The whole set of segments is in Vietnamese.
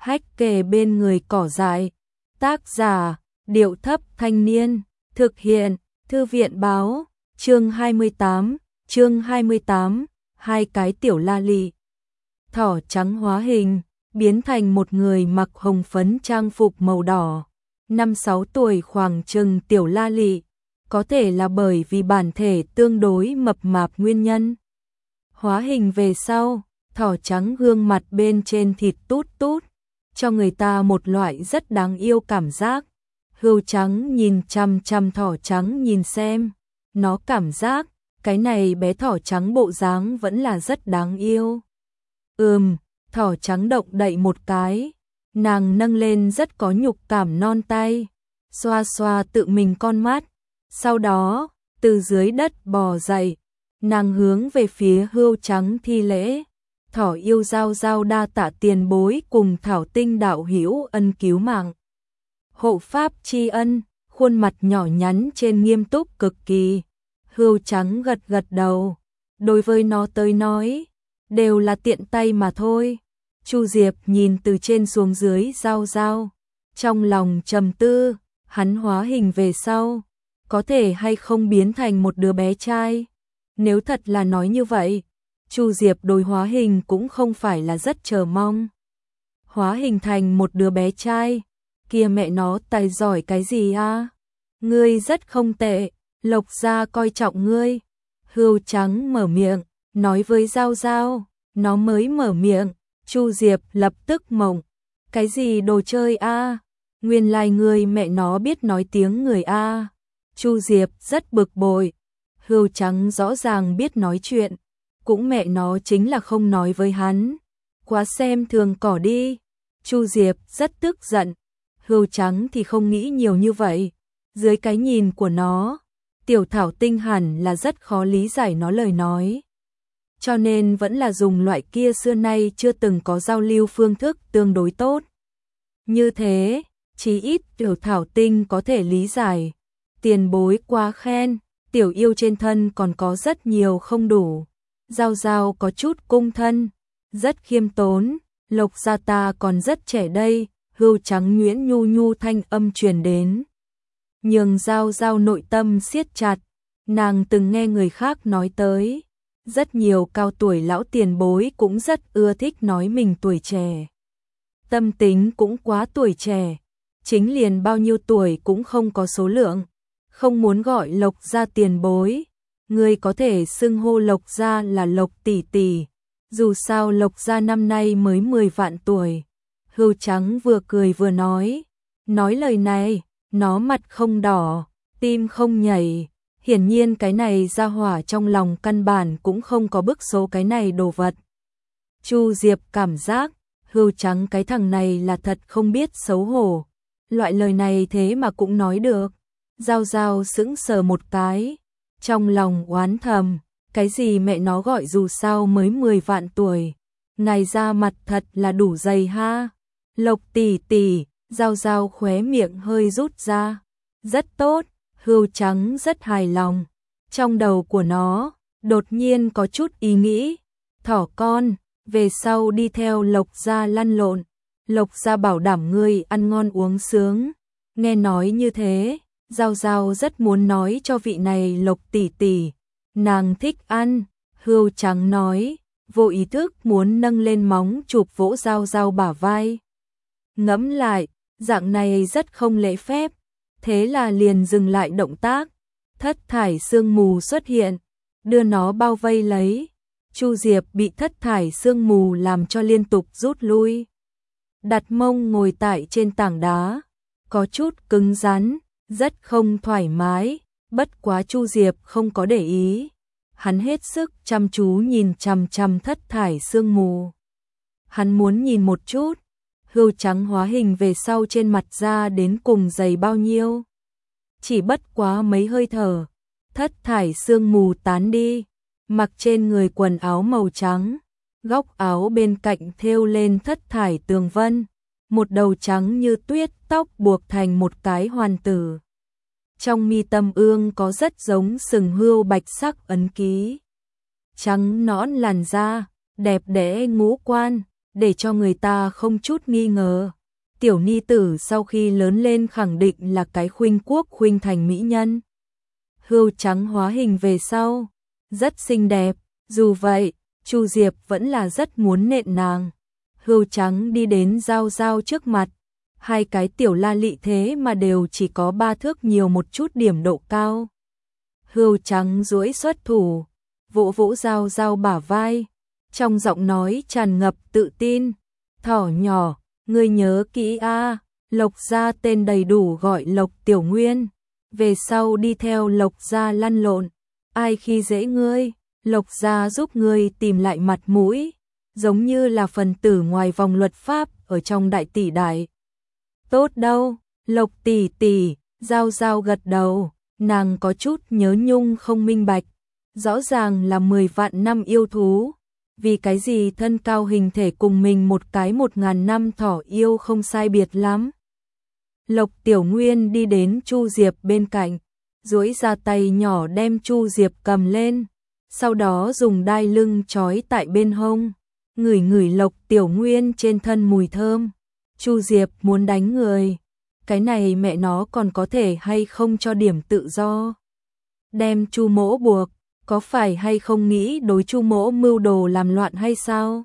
hách kề bên người cỏ dại. Tác giả, Điệu Thấp Thanh Niên, thực hiện, Thư viện Báo, chương 28, hai cái tiểu la lị. Thỏ trắng hóa hình, biến thành một người mặc hồng phấn trang phục màu đỏ. 5-6 tuổi khoảng chừng tiểu la lị, có thể là bởi vì bản thể tương đối mập mạp nguyên nhân. Hóa hình về sau, thỏ trắng gương mặt bên trên thịt tút tút, cho người ta một loại rất đáng yêu cảm giác. Hươu trắng nhìn chằm chằm thỏ trắng nhìn xem, nó cảm giác cái này bé thỏ trắng bộ dáng vẫn là rất đáng yêu. Thỏ trắng động đậy một cái, nàng nâng lên rất có nhục cảm non tay, xoa xoa tự mình con mắt, sau đó từ dưới đất bò dậy, nàng hướng về phía hươu trắng thi lễ. Thỏ yêu giao giao đa tạ tiền bối cùng Thảo Tinh đạo hữu ân cứu mạng. Hộ pháp tri ân, khuôn mặt nhỏ nhắn trên nghiêm túc cực kỳ. Hươu trắng gật gật đầu, đối với nó tới nói, đều là tiện tay mà thôi. Chu Diệp nhìn từ trên xuống dưới giao giao, trong lòng trầm tư, hắn hóa hình về sau, có thể hay không biến thành một đứa bé trai. Nếu thật là nói như vậy, Chu Diệp đối hóa hình cũng không phải là rất chờ mong. Hóa hình thành một đứa bé trai, kia mẹ nó tài giỏi cái gì a? Ngươi rất không tệ, Lộc gia coi trọng ngươi. Hươu trắng mở miệng, nói với Giao Giao, nó mới mở miệng, Chu Diệp lập tức mộng. Cái gì đồ chơi a? Nguyên lai ngươi mẹ nó biết nói tiếng người a. Chu Diệp rất bực bội. Hươu trắng rõ ràng biết nói chuyện, cũng mẹ nó chính là không nói với hắn. Quá xem thường cỏ đi. Chu Diệp rất tức giận. Hươu trắng thì không nghĩ nhiều như vậy. Dưới cái nhìn của nó, tiểu Thảo Tinh hẳn là rất khó lý giải nó lời nói. Cho nên vẫn là dùng loại kia xưa nay chưa từng có giao lưu phương thức tương đối tốt. Như thế, chí ít tiểu Thảo Tinh có thể lý giải. Tiền bối quá khen, tiểu yêu trên thân còn có rất nhiều không đủ. Giao Giao có chút cung thân, rất khiêm tốn, Lộc gia ta còn rất trẻ đây. Hươu trắng nhuyễn nhu nhu thanh âm truyền đến, nhường Giao Giao nội tâm siết chặt. Nàng từng nghe người khác nói tới, rất nhiều cao tuổi lão tiền bối cũng rất ưa thích nói mình tuổi trẻ. Tâm tính cũng quá tuổi trẻ, chính liền bao nhiêu tuổi cũng không có số lượng. Không muốn gọi Lộc gia tiền bối, người có thể xưng hô Lộc gia là Lộc tỷ tỷ. Dù sao Lộc gia năm nay mới 10 vạn tuổi. Hươu trắng vừa cười vừa nói lời này, nó mặt không đỏ, tim không nhảy. Hiển nhiên cái này ra hỏa trong lòng căn bản cũng không có bức số cái này đồ vật. Chu Diệp cảm giác, hươu trắng cái thằng này là thật không biết xấu hổ. Loại lời này thế mà cũng nói được. Giao Giao sững sờ một cái, trong lòng oán thầm, cái gì mẹ nó gọi dù sao mới 10 vạn tuổi. Ngài ra mặt thật là đủ dày ha. Lộc tỷ tỷ, Giao Giao khóe miệng hơi rút ra. Rất tốt, hươu trắng rất hài lòng. Trong đầu của nó, đột nhiên có chút ý nghĩ. Thỏ con, về sau đi theo Lộc gia lăn lộn. Lộc gia bảo đảm ngươi ăn ngon uống sướng. Nghe nói như thế, Giao Giao rất muốn nói cho vị này Lộc tỷ tỷ, nàng thích ăn. Hươu trắng nói, vô ý thức muốn nâng lên móng chụp vỗ Giao Giao bả vai. Ngẫm lại, dạng này rất không lễ phép, thế là liền dừng lại động tác. Thất thải sương mù xuất hiện, đưa nó bao vây lấy. Chu Diệp bị thất thải sương mù làm cho liên tục rút lui. Đặt mông ngồi tại trên tảng đá, có chút cứng rắn, rất không thoải mái. Bất quá Chu Diệp không có để ý, hắn hết sức chăm chú nhìn chằm chằm thất thải sương mù. Hắn muốn nhìn một chút, hươu trắng hóa hình về sau trên mặt da đến cùng dày bao nhiêu. Chỉ bất quá mấy hơi thở, thất thải sương mù tán đi, mặc trên người quần áo màu trắng, góc áo bên cạnh thêu lên thất thải tường vân, một đầu trắng như tuyết tóc buộc thành một cái hoàn tử. Trong mi tâm ương có rất giống sừng hươu bạch sắc ấn ký. Trắng nõn làn da, đẹp đẽ ngũ quan, để cho người ta không chút nghi ngờ. Tiểu ni tử sau khi lớn lên khẳng định là cái khuynh quốc khuynh thành mỹ nhân. Hươu trắng hóa hình về sau, rất xinh đẹp, dù vậy, Chu Diệp vẫn là rất muốn nện nàng. Hươu trắng đi đến Giao Giao trước mặt, hai cái tiểu la lị thế mà đều chỉ có 3 thước nhiều một chút điểm độ cao. Hươu trắng duỗi xuất thủ, vỗ vỗ Giao Giao bả vai, trong giọng nói tràn ngập tự tin. Thỏ nhỏ, ngươi nhớ kỹ a, Lộc gia tên đầy đủ gọi Lộc Tiểu Nguyên, về sau đi theo Lộc gia lăn lộn, ai khi dễ ngươi, Lộc gia giúp ngươi tìm lại mặt mũi, giống như là phần tử ngoài vòng luật pháp ở trong đại tỷ đại. Tốt đâu, Lộc tỷ tỷ, Giao Giao gật đầu, nàng có chút nhớ nhung không minh bạch, rõ ràng là 10 vạn năm yêu thú, vì cái gì thân cao hình thể cùng mình một cái 1000 năm thỏ yêu không sai biệt lắm. Lộc Tiểu Nguyên đi đến Chu Diệp bên cạnh, duỗi ra tay nhỏ đem Chu Diệp cầm lên, sau đó dùng đai lưng trói tại bên hông, ngửi ngửi Lộc Tiểu Nguyên trên thân mùi thơm. Chu Diệp muốn đánh người, cái này mẹ nó còn có thể hay không cho điểm tự do. Đem Chu Mỗ buộc, có phải hay không nghĩ đối Chu Mỗ mưu đồ làm loạn hay sao?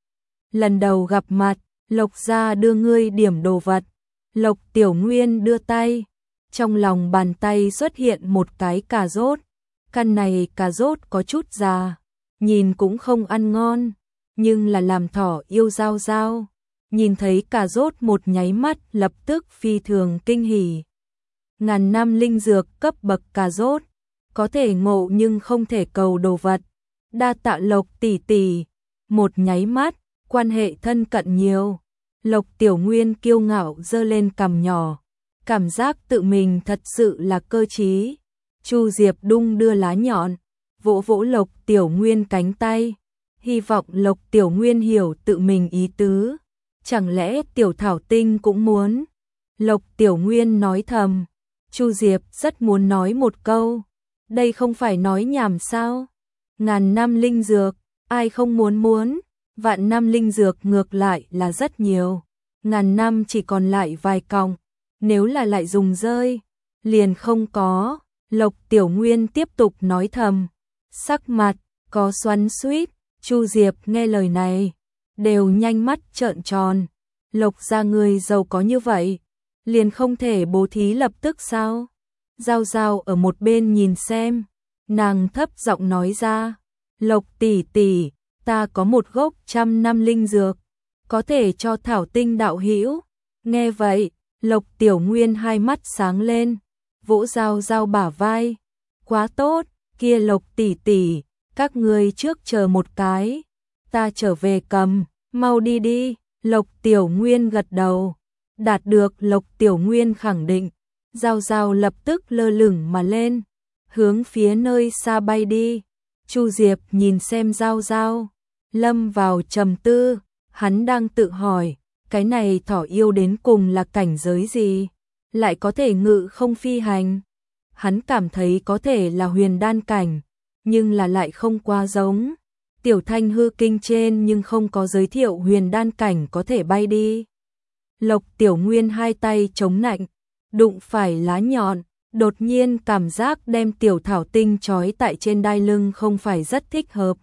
Lần đầu gặp mặt, Lộc gia đưa ngươi điểm đồ vật. Lộc Tiểu Nguyên đưa tay, trong lòng bàn tay xuất hiện một cái cà rốt. Căn này cà rốt có chút già, nhìn cũng không ăn ngon, nhưng là làm thỏ yêu Giao Giao. Nhìn thấy cà rốt một nháy mắt lập tức phi thường kinh hỉ. Ngàn năm linh dược cấp bậc cà rốt, có thể ngộ nhưng không thể cầu đồ vật. Đa tạ Lộc tỷ tỷ, một nháy mắt, quan hệ thân cận nhiều. Lộc Tiểu Nguyên kiêu ngạo giơ lên cằm nhỏ, cảm giác tự mình thật sự là cơ trí. Chu Diệp đung đưa lá nhọn, vỗ vỗ Lộc Tiểu Nguyên cánh tay, hy vọng Lộc Tiểu Nguyên hiểu tự mình ý tứ. Chẳng lẽ Tiểu Thảo Tinh cũng muốn? Lộc Tiểu Nguyên nói thầm, Chu Diệp rất muốn nói một câu, đây không phải nói nhảm sao? Ngàn năm linh dược, ai không muốn? Vạn năm linh dược ngược lại là rất nhiều, ngàn năm chỉ còn lại vài cọng, nếu là lại dùng rơi, liền không có. Lộc Tiểu Nguyên tiếp tục nói thầm, sắc mặt có xoắn xuýt. Chu Diệp nghe lời này, đều nhanh mắt trợn tròn. Lộc gia người giàu có như vậy, liền không thể bố thí lập tức sao? Giao Giao ở một bên nhìn xem, nàng thấp giọng nói ra, Lộc tỷ tỷ, ta có một gốc 100 năm linh dược, có thể cho Thảo Tinh đạo hữu. Nghe vậy, Lộc Tiểu Nguyên hai mắt sáng lên, vỗ Giao Giao bả vai, quá tốt, kia Lộc tỷ tỷ, các ngươi trước chờ một cái, ta trở về cầm, mau đi đi. Lộc Tiểu Nguyên gật đầu, đạt được Lộc Tiểu Nguyên khẳng định, Giao Giao lập tức lơ lửng mà lên, hướng phía nơi xa bay đi. Chu Diệp nhìn xem Giao Giao, lâm vào trầm tư, hắn đang tự hỏi, cái này thỏ yêu đến cùng là cảnh giới gì, lại có thể ngự không phi hành. Hắn cảm thấy có thể là huyền đan cảnh, nhưng là lại không quá giống. Tiểu Thanh hư kinh trên nhưng không có giới thiệu huyền đan cảnh có thể bay đi. Lộc Tiểu Nguyên hai tay chống nạnh, đụng phải lá nhọn, đột nhiên cảm giác đem Tiểu Thảo Tinh trói tại trên đai lưng không phải rất thích hợp.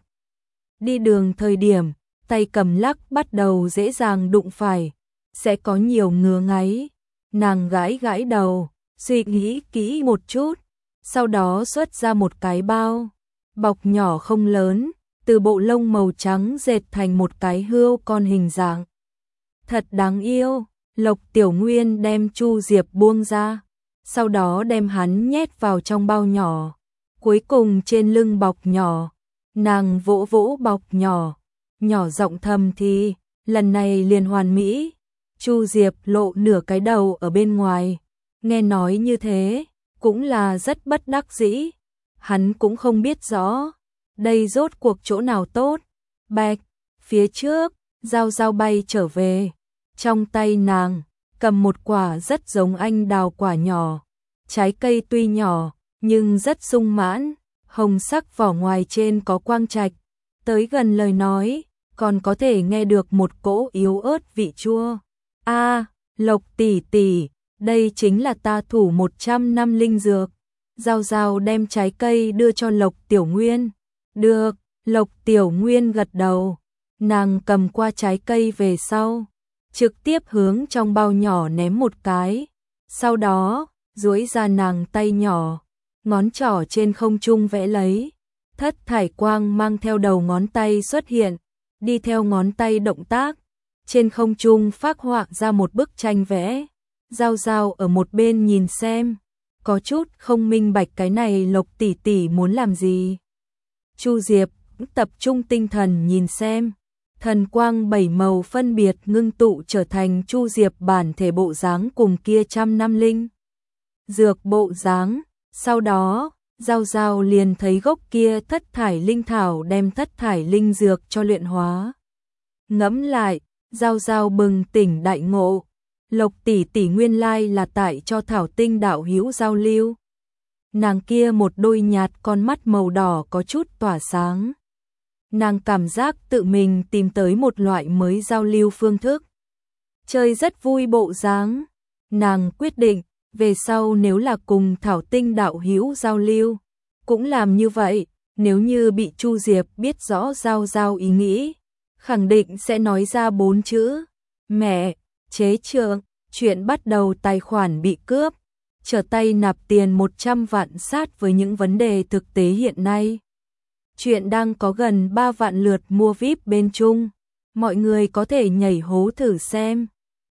Đi đường thời điểm, tay cầm lắc bắt đầu dễ dàng đụng phải, sẽ có nhiều ngứa ngáy. Nàng gãi gãi đầu, suy nghĩ kỹ một chút, sau đó xuất ra một cái bao, bọc nhỏ không lớn, từ bộ lông màu trắng dệt thành một cái hươu con hình dạng. Thật đáng yêu. Lộc Tiểu Nguyên đem Chu Diệp buông ra, sau đó đem hắn nhét vào trong bao nhỏ, cuối cùng trên lưng bọc nhỏ, nàng vỗ vỗ bọc nhỏ, nhỏ giọng thầm thì, lần này liền hoàn mỹ. Chu Diệp lộ nửa cái đầu ở bên ngoài, nghe nói như thế, cũng là rất bất đắc dĩ, hắn cũng không biết rõ, đây rốt cuộc chỗ nào tốt. Bạch, phía trước, Giao Giao bay trở về, trong tay nàng cầm một quả rất giống anh đào quả nhỏ, trái cây tuy nhỏ nhưng rất sung mãn, hồng sắc vỏ ngoài trên có quang trạch, tới gần lời nói, còn có thể nghe được một cỗ yếu ớt vị chua. A, Lộc tỷ tỷ, đây chính là ta thủ 100 năm linh dược. Giao Giao đem trái cây đưa cho Lộc Tiểu Nguyên. Được, Lộc Tiểu Nguyên gật đầu. Nàng cầm qua trái cây về sau, trực tiếp hướng trong bao nhỏ ném một cái. Sau đó, duỗi ra nàng tay nhỏ, ngón trỏ trên không trung vẽ lấy. Thất thải quang mang theo đầu ngón tay xuất hiện, đi theo ngón tay động tác. Trên không trung phác họa ra một bức tranh vẽ. Giao Giao ở một bên nhìn xem, có chút không minh bạch cái này Lộc tỷ tỷ muốn làm gì. Chu Diệp tập trung tinh thần nhìn xem, thần quang 7 màu phân biệt ngưng tụ trở thành Chu Diệp bản thể bộ dáng cùng kia 100 năm linh dược bộ dáng. Sau đó, Giao Giao liền thấy gốc kia thất thải linh thảo đem thất thải linh dược cho luyện hóa. Ngẫm lại, Giao Giao bừng tỉnh đại ngộ. Lộc tỷ tỷ nguyên lai là tại cho Thảo Tinh đạo hữu giao lưu. Nàng kia một đôi nhạt con mắt màu đỏ có chút tỏa sáng. Nàng cảm giác tự mình tìm tới một loại mới giao lưu phương thức. Chơi rất vui bộ dáng. Nàng quyết định, về sau nếu là cùng Thảo Tinh đạo hữu giao lưu, cũng làm như vậy. Nếu như bị Chu Diệp biết rõ Giao Giao ý nghĩ, khẳng định sẽ nói ra 4 chữ. Mẹ, chế trượng, chuyện bắt đầu tài khoản bị cướp. Trở tay nạp tiền 100 vạn sát với những vấn đề thực tế hiện nay. Chuyện đang có gần 3 vạn lượt mua VIP bên Trung. Mọi người có thể nhảy hố thử xem.